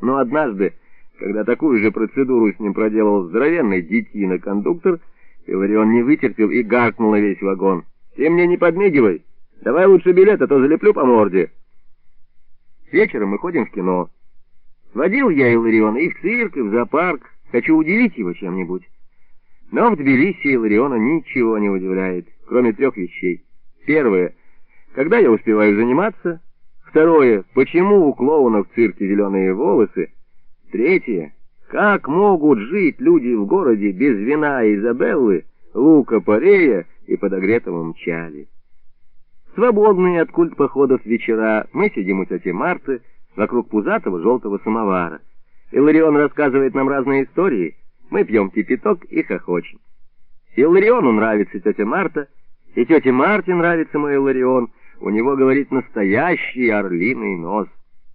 Но однажды, когда такую же процедуру с ним проделал здоровенный детина-кондуктор, Иларион не вытерпел и гаркнул на весь вагон: «Ты мне не подмигивай! Давай лучше билет, а то залеплю по морде!» Вечером мы ходим в кино. Водил я Илариона и в цирк, и в зоопарк. Хочу удивить его чем-нибудь. Но в Тбилиси Илариона ничего не удивляет, кроме 3 вещей. Первое: когда я успеваю заниматься. Второе: почему у клоуна в цирке зеленые волосы. Третье: как могут жить люди в городе без вина Изабеллы, лука-порея и подогретого мчали. Свободные от культ-походов вечера мы сидим у тети Марты вокруг пузатого желтого самовара. Иларион рассказывает нам разные истории, мы пьем кипяток и хохочем. Илариону нравится тетя Марта, и тете Марте нравится мой Иларион. У него, говорит, настоящий орлиный нос.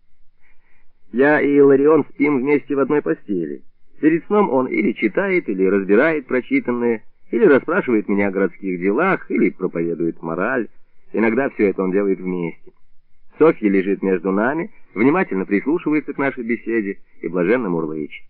Я и Иларион спим вместе в одной постели. Перед сном он или читает, или разбирает прочитанное, или расспрашивает меня о городских делах, или проповедует мораль. Иногда все это он делает вместе. Софья лежит между нами, внимательно прислушивается к нашей беседе и блаженно мурлычет.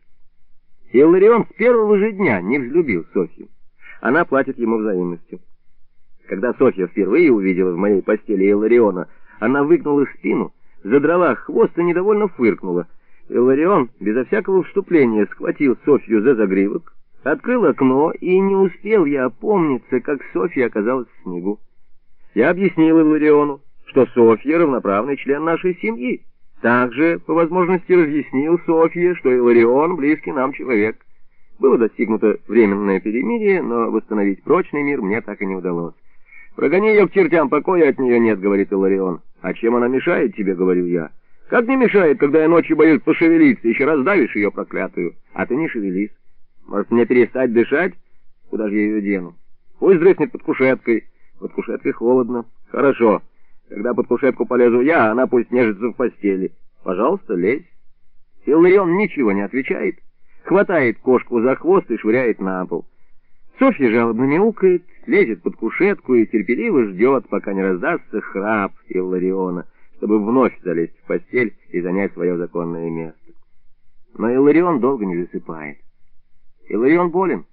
Иларион с первого же дня не взлюбил Софью. Она платит ему взаимностью. Когда Софья впервые увидела в моей постели Илариона, она выгнула спину, задрала хвост и недовольно фыркнула. Иларион безо всякого вступления схватил Софью за загривок, открыл окно, и не успел я опомниться, как Софья оказалась в снегу. Я объяснил Илариону, что Софья равноправный член нашей семьи. Также, по возможности, разъяснил Софье, что Иларион близкий нам человек. Было достигнуто временное перемирие, но восстановить прочный мир мне так и не удалось. «Прогони ее к чертям, покоя от нее нет», — говорит Иларион. «А чем она мешает тебе?» — говорю я. «Как не мешает, когда я ночью боюсь пошевелиться, еще раз давишь ее проклятую, а ты не шевелись. Может, мне перестать дышать? Куда же я ее дену? Пусть дрыхнет под кушеткой. Под кушеткой холодно. Хорошо. Когда под кушетку полезу я, она пусть нежится в постели. Пожалуйста, лезь». Иларион ничего не отвечает, хватает кошку за хвост и швыряет на пол. Софья жалобно мяукает, лезет под кушетку и терпеливо ждет, пока не раздастся храп Илариона, чтобы вновь залезть в постель и занять свое законное место. Но Иларион долго не засыпает. Иларион болен.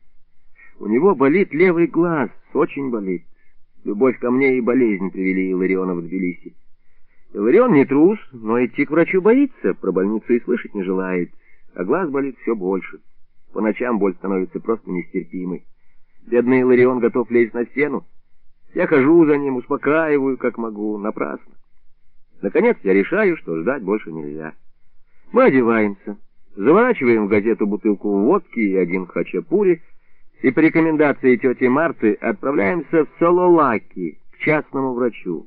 У него болит левый глаз, очень болит. Любовь ко мне и болезнь привели Илариона в Тбилиси. Иларион не трус, но идти к врачу боится, про больницу и слышать не желает, а глаз болит все больше. По ночам боль становится просто нестерпимой. Бедный Иларион готов лезть на стену. Я хожу за ним, успокаиваю, как могу, напрасно. Наконец я решаю, что ждать больше нельзя. Мы одеваемся, заворачиваем в газету бутылку водки и 1 хачапури, и по рекомендации тети Марты отправляемся в Сололаки, к частному врачу.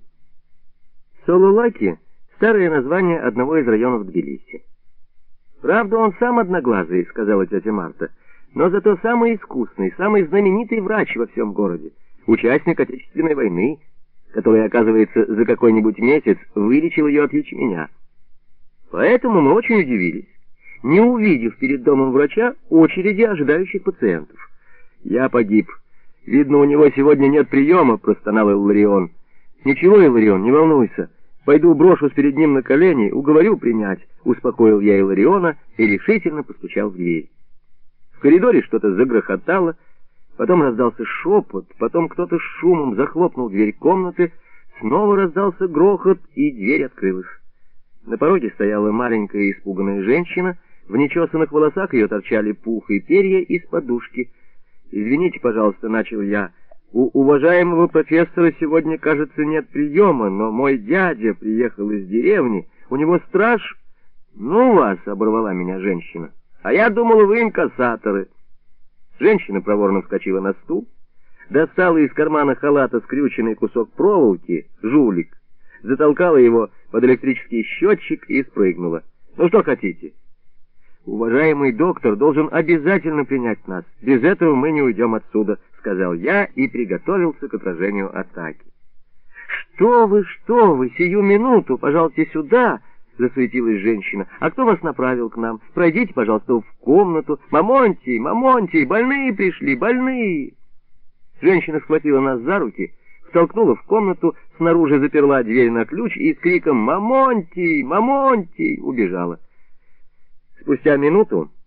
Сололаки — старое название одного из районов Тбилиси. «Правда, он сам одноглазый», — сказала тетя Марта, «но зато самый искусный, самый знаменитый врач во всем городе, участник Отечественной войны, который, оказывается, за какой-нибудь месяц вылечил ее от ячменя». Поэтому мы очень удивились, не увидев перед домом врача очереди ожидающих пациентов. «Я погиб. Видно, у него сегодня нет приема», — простонал Иларион. «Ничего, Иларион, не волнуйся. Пойду брошусь перед ним на колени, уговорю принять», — успокоил я Илариона и решительно постучал в дверь. В коридоре что-то загрохотало, потом раздался шепот, потом кто-то с шумом захлопнул дверь комнаты, снова раздался грохот, и дверь открылась. На пороге стояла маленькая испуганная женщина, в нечесанных волосах ее торчали пух и перья из подушки. «Извините, пожалуйста», — начал я, — «у уважаемого профессора сегодня, кажется, нет приема, но мой дядя приехал из деревни, у него страж...» «Ну вас», — оборвала меня женщина, — «а я думала, вы инкассаторы». Женщина проворно вскочила на стул, достала из кармана халата скрюченный кусок проволоки, жулик, затолкала его под электрический счетчик и спрыгнула. «Ну что хотите?» «Уважаемый доктор должен обязательно принять нас. Без этого мы не уйдем отсюда», — сказал я и приготовился к отражению атаки. Что вы, сию минуту, пожалуйте сюда», — засуетилась женщина. «А кто вас направил к нам? Пройдите, пожалуйста, в комнату. Мамонтий, больные пришли, больные!» Женщина схватила нас за руки, втолкнула в комнату, снаружи заперла дверь на ключ и с криком «Мамонтий! Мамонтий!» убежала. Спустя минуту